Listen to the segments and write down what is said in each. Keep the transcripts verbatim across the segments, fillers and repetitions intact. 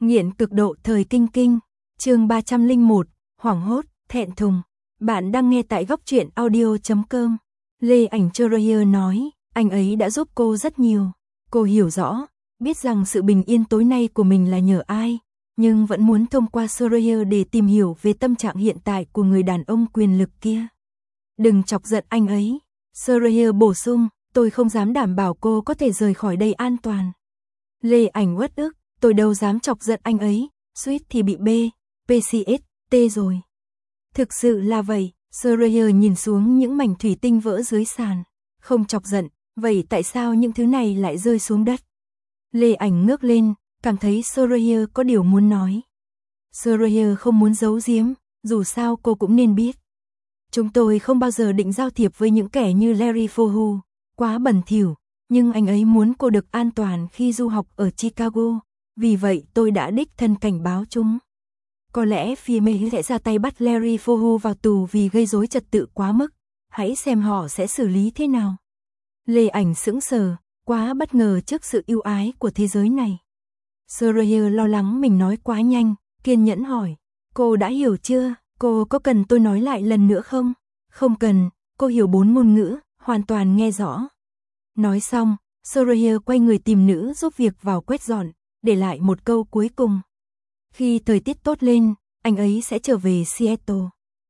Nghiện cực độ thời kinh kinh, chương ba trăm lẻ một, hoảng hốt, thẹn thùng. Bạn đang nghe tại góc truyện audio chấm com. Lê Ảnh Choroyer nói, anh ấy đã giúp cô rất nhiều. Cô hiểu rõ, biết rằng sự bình yên tối nay của mình là nhờ ai, nhưng vẫn muốn thông qua Choroyer để tìm hiểu về tâm trạng hiện tại của người đàn ông quyền lực kia. Đừng chọc giận anh ấy. Choroyer bổ sung, tôi không dám đảm bảo cô có thể rời khỏi đây an toàn. Lê Ảnh uất ức, tôi đâu dám chọc giận anh ấy, suýt thì bị B, pê xê ét, T rồi. Thực sự là vậy. Choroyer nhìn xuống những mảnh thủy tinh vỡ dưới sàn. Không chọc giận, vậy tại sao những thứ này lại rơi xuống đất? Lê Ảnh ngước lên, cảm thấy Choroyer có điều muốn nói. Choroyer không muốn giấu giếm, dù sao cô cũng nên biết. Chúng tôi không bao giờ định giao thiệp với những kẻ như Larry Fohu, quá bẩn thỉu, nhưng anh ấy muốn cô được an toàn khi du học ở Chicago, vì vậy tôi đã đích thân cảnh báo chúng. Có lẽ pê em a sẽ ra tay bắt Larry Fohu vào tù vì gây rối trật tự quá mức, hãy xem họ sẽ xử lý thế nào. Lê Ảnh sững sờ, quá bất ngờ trước sự ưu ái của thế giới này. Choroyer lo lắng mình nói quá nhanh, kiên nhẫn hỏi, cô đã hiểu chưa, cô có cần tôi nói lại lần nữa không? Không cần, cô hiểu bốn ngôn ngữ, hoàn toàn nghe rõ. Nói xong, Choroyer quay người tìm nữ giúp việc vào quét dọn, để lại một câu cuối cùng. Khi thời tiết tốt lên, anh ấy sẽ trở về Seattle.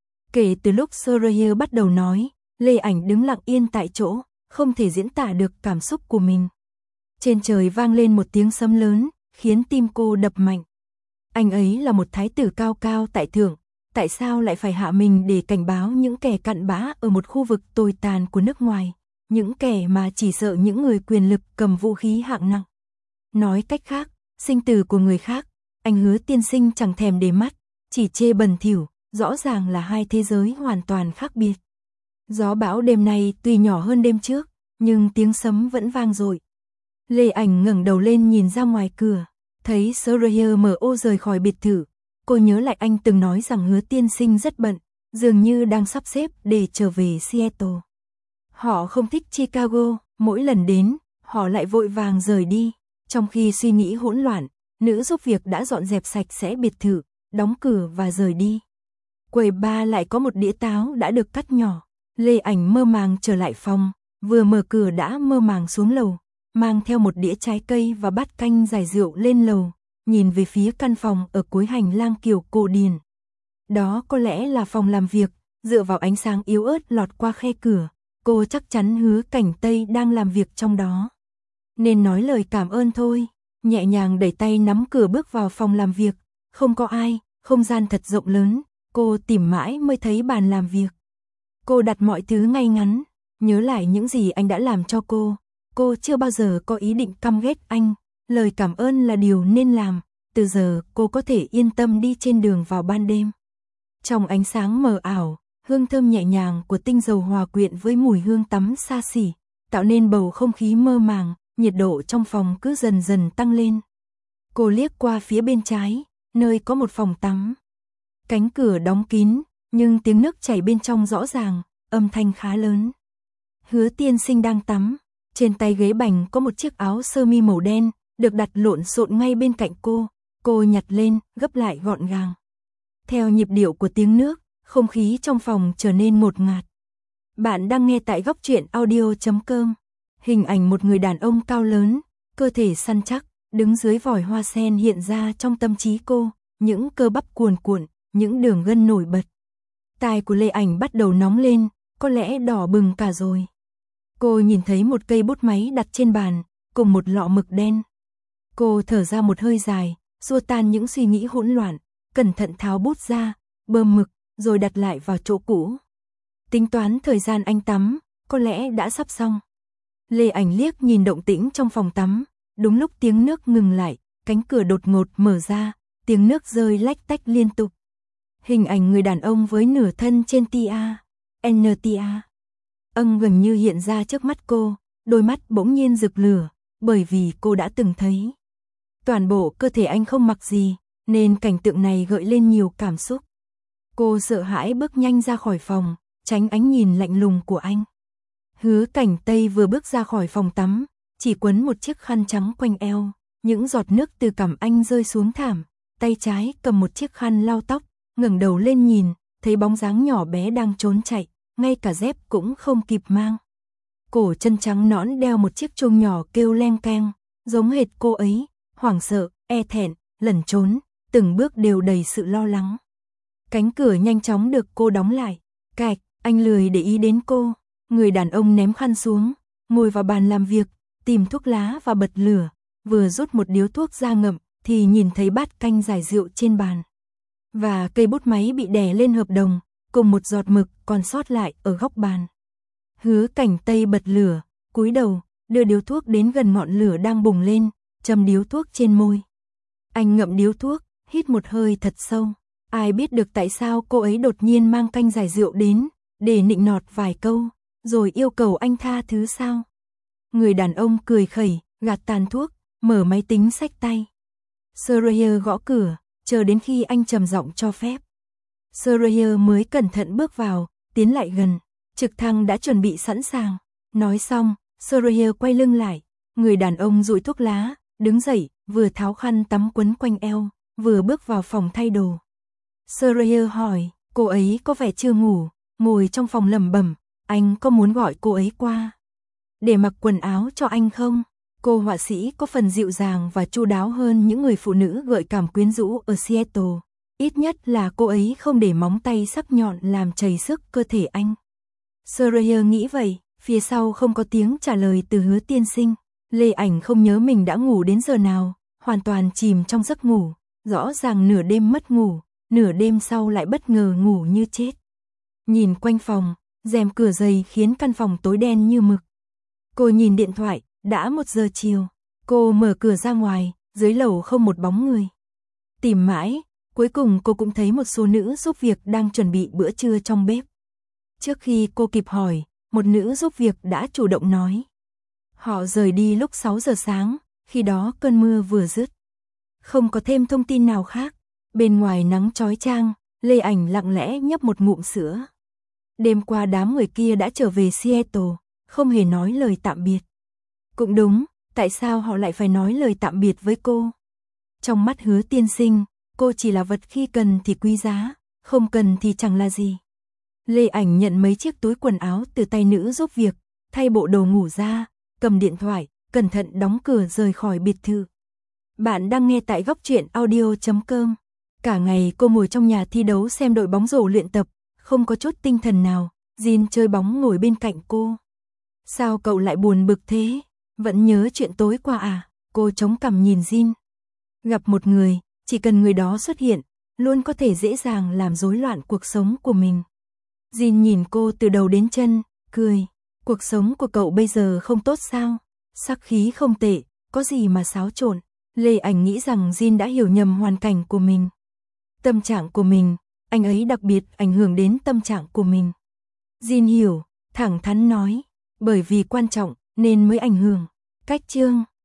Kể từ lúc Choroyer bắt đầu nói, Lê Ảnh đứng lặng yên tại chỗ, không thể diễn tả được cảm xúc của mình. Trên trời vang lên một tiếng sấm lớn, khiến tim cô đập mạnh. Anh ấy là một thái tử cao cao tại thượng, tại sao lại phải hạ mình để cảnh báo những kẻ cặn bã ở một khu vực tồi tàn của nước ngoài, những kẻ mà chỉ sợ những người quyền lực cầm vũ khí hạng nặng. Nói cách khác, sinh tử của người khác, anh Hứa tiên sinh chẳng thèm để mắt, chỉ chê bẩn thỉu, rõ ràng là hai thế giới hoàn toàn khác biệt. Gió bão đêm nay tuy nhỏ hơn đêm trước, nhưng tiếng sấm vẫn vang dội. Lê Ảnh ngẩng đầu lên nhìn ra ngoài cửa, thấy Choroyer mở ô rời khỏi biệt thự. Cô nhớ lại anh từng nói rằng Hứa tiên sinh rất bận, dường như đang sắp xếp để trở về Seattle. Họ không thích Chicago, mỗi lần đến, họ lại vội vàng rời đi. Trong khi suy nghĩ hỗn loạn, nữ giúp việc đã dọn dẹp sạch sẽ biệt thự, đóng cửa và rời đi. Quầy bar lại có một đĩa táo đã được cắt nhỏ. Lê Ảnh mơ màng trở lại phòng, vừa mở cửa đã mơ màng xuống lầu, mang theo một đĩa trái cây và bát canh giải rượu lên lầu, nhìn về phía căn phòng ở cuối hành lang kiểu cổ điển. Đó có lẽ là phòng làm việc, dựa vào ánh sáng yếu ớt lọt qua khe cửa, cô chắc chắn Hứa Cảnh Tây đang làm việc trong đó. Nên nói lời cảm ơn thôi, nhẹ nhàng đẩy tay nắm cửa bước vào phòng làm việc, không có ai, không gian thật rộng lớn, cô tìm mãi mới thấy bàn làm việc. Cô đặt mọi thứ ngay ngắn, nhớ lại những gì anh đã làm cho cô, cô chưa bao giờ có ý định căm ghét anh, lời cảm ơn là điều nên làm, từ giờ cô có thể yên tâm đi trên đường vào ban đêm. Trong ánh sáng mờ ảo, hương thơm nhẹ nhàng của tinh dầu hòa quyện với mùi hương tắm xa xỉ, tạo nên bầu không khí mơ màng, nhiệt độ trong phòng cứ dần dần tăng lên. Cô liếc qua phía bên trái, nơi có một phòng tắm. Cánh cửa đóng kín, nhưng tiếng nước chảy bên trong rõ ràng, âm thanh khá lớn. Hứa tiên sinh đang tắm, trên tay ghế bành có một chiếc áo sơ mi màu đen, được đặt lộn xộn ngay bên cạnh cô, cô nhặt lên, gấp lại gọn gàng. Theo nhịp điệu của tiếng nước, không khí trong phòng trở nên ngột ngạt. Bạn đang nghe tại góc truyện audio chấm com. Hình ảnh một người đàn ông cao lớn, cơ thể săn chắc, đứng dưới vòi hoa sen hiện ra trong tâm trí cô, những cơ bắp cuồn cuộn, những đường gân nổi bật. Tai của Lê Ảnh bắt đầu nóng lên, có lẽ đỏ bừng cả rồi. Cô nhìn thấy một cây bút máy đặt trên bàn, cùng một lọ mực đen. Cô thở ra một hơi dài, xua tan những suy nghĩ hỗn loạn, cẩn thận tháo bút ra, bơm mực, rồi đặt lại vào chỗ cũ. Tính toán thời gian anh tắm, có lẽ đã sắp xong. Lê Ảnh liếc nhìn động tĩnh trong phòng tắm, đúng lúc tiếng nước ngừng lại, cánh cửa đột ngột mở ra, tiếng nước rơi lách tách liên tục. Hình ảnh người đàn ông với nửa thân trên tê a, en tê a. Âng gần như hiện ra trước mắt cô, đôi mắt bỗng nhiên rực lửa, bởi vì cô đã từng thấy. Toàn bộ cơ thể anh không mặc gì, nên cảnh tượng này gợi lên nhiều cảm xúc. Cô sợ hãi bước nhanh ra khỏi phòng, tránh ánh nhìn lạnh lùng của anh. Hứa Cảnh Tây vừa bước ra khỏi phòng tắm, chỉ quấn một chiếc khăn trắng quanh eo, Những giọt nước từ cằm anh rơi xuống thảm, tay trái cầm một chiếc khăn lau tóc, ngẩng đầu lên nhìn, thấy bóng dáng nhỏ bé đang trốn chạy, ngay cả dép cũng không kịp mang. Cổ chân trắng nõn đeo một chiếc chuông nhỏ kêu leng keng, giống hệt cô ấy, hoảng sợ, e thẹn, lẩn trốn, từng bước đều đầy sự lo lắng. Cánh cửa nhanh chóng được cô đóng lại, cạch, anh lười để ý đến cô, người đàn ông ném khăn xuống, ngồi vào bàn làm việc, tìm thuốc lá và bật lửa, vừa rút một điếu thuốc ra ngậm, thì nhìn thấy bát canh giải rượu trên bàn. Và cây bút máy bị đè lên hợp đồng, cùng một giọt mực còn sót lại ở góc bàn. Hứa Cảnh Tây bật lửa, cúi đầu, đưa điếu thuốc đến gần ngọn lửa đang bùng lên, châm điếu thuốc trên môi. Anh ngậm điếu thuốc, hít một hơi thật sâu. Ai biết được tại sao cô ấy đột nhiên mang canh giải rượu đến, để nịnh nọt vài câu, rồi yêu cầu anh tha thứ sao? Người đàn ông cười khẩy, gạt tàn thuốc, mở máy tính xách tay. Schreier gõ cửa, chờ đến khi anh trầm giọng cho phép. Schreier mới cẩn thận bước vào, tiến lại gần. Trực thăng đã chuẩn bị sẵn sàng. Nói xong, Schreier quay lưng lại. Người đàn ông dụi thuốc lá, đứng dậy, vừa tháo khăn tắm quấn quanh eo, vừa bước vào phòng thay đồ. Schreier hỏi, cô ấy có vẻ chưa ngủ, ngồi trong phòng lẩm bẩm, anh có muốn gọi cô ấy qua để mặc quần áo cho anh không? Cô họa sĩ có phần dịu dàng và chu đáo hơn những người phụ nữ gợi cảm quyến rũ ở Seattle. Ít nhất là cô ấy không để móng tay sắc nhọn làm trầy xước cơ thể anh. Schreier nghĩ vậy, phía sau không có tiếng trả lời từ Hứa tiên sinh. Lê Ảnh không nhớ mình đã ngủ đến giờ nào, hoàn toàn chìm trong giấc ngủ, rõ ràng nửa đêm mất ngủ, nửa đêm sau lại bất ngờ ngủ như chết. Nhìn quanh phòng, rèm cửa dày khiến căn phòng tối đen như mực. Cô nhìn điện thoại, đã một giờ chiều. Cô mở cửa ra ngoài, dưới lầu không một bóng người. Tìm mãi, cuối cùng cô cũng thấy một số nữ giúp việc đang chuẩn bị bữa trưa trong bếp. Trước khi cô kịp hỏi, một nữ giúp việc đã chủ động nói. Họ rời đi lúc sáu giờ sáng, khi đó cơn mưa vừa dứt. Không có thêm thông tin nào khác. Bên ngoài nắng chói chang, Lê Ảnh lặng lẽ nhấp một ngụm sữa. Đêm qua đám người kia đã trở về Seattle, không hề nói lời tạm biệt. Cũng đúng, tại sao họ lại phải nói lời tạm biệt với cô? Trong mắt Hứa tiên sinh, cô chỉ là vật khi cần thì quý giá, không cần thì chẳng là gì. Lê Ảnh nhận mấy chiếc túi quần áo từ tay nữ giúp việc, thay bộ đồ ngủ ra, cầm điện thoại, cẩn thận đóng cửa rời khỏi biệt thự. Bạn đang nghe tại góc truyện audio chấm com. Cả ngày cô ngồi trong nhà thi đấu xem đội bóng rổ luyện tập, không có chút tinh thần nào. Jin chơi bóng ngồi bên cạnh cô. Sao cậu lại buồn bực thế? Vẫn nhớ chuyện tối qua à? Cô chống cằm nhìn Jin. Gặp một người, chỉ cần người đó xuất hiện, luôn có thể dễ dàng làm rối loạn cuộc sống của mình. Jin nhìn cô từ đầu đến chân, cười. Cuộc sống của cậu bây giờ không tốt sao? Sắc khí không tệ, có gì mà xáo trộn. Lê Ảnh nghĩ rằng Jin đã hiểu nhầm hoàn cảnh của mình. Tâm trạng của mình, anh ấy đặc biệt ảnh hưởng đến tâm trạng của mình. Jin hiểu, thẳng thắn nói, bởi vì quan trọng nên mới ảnh hưởng. Cách chương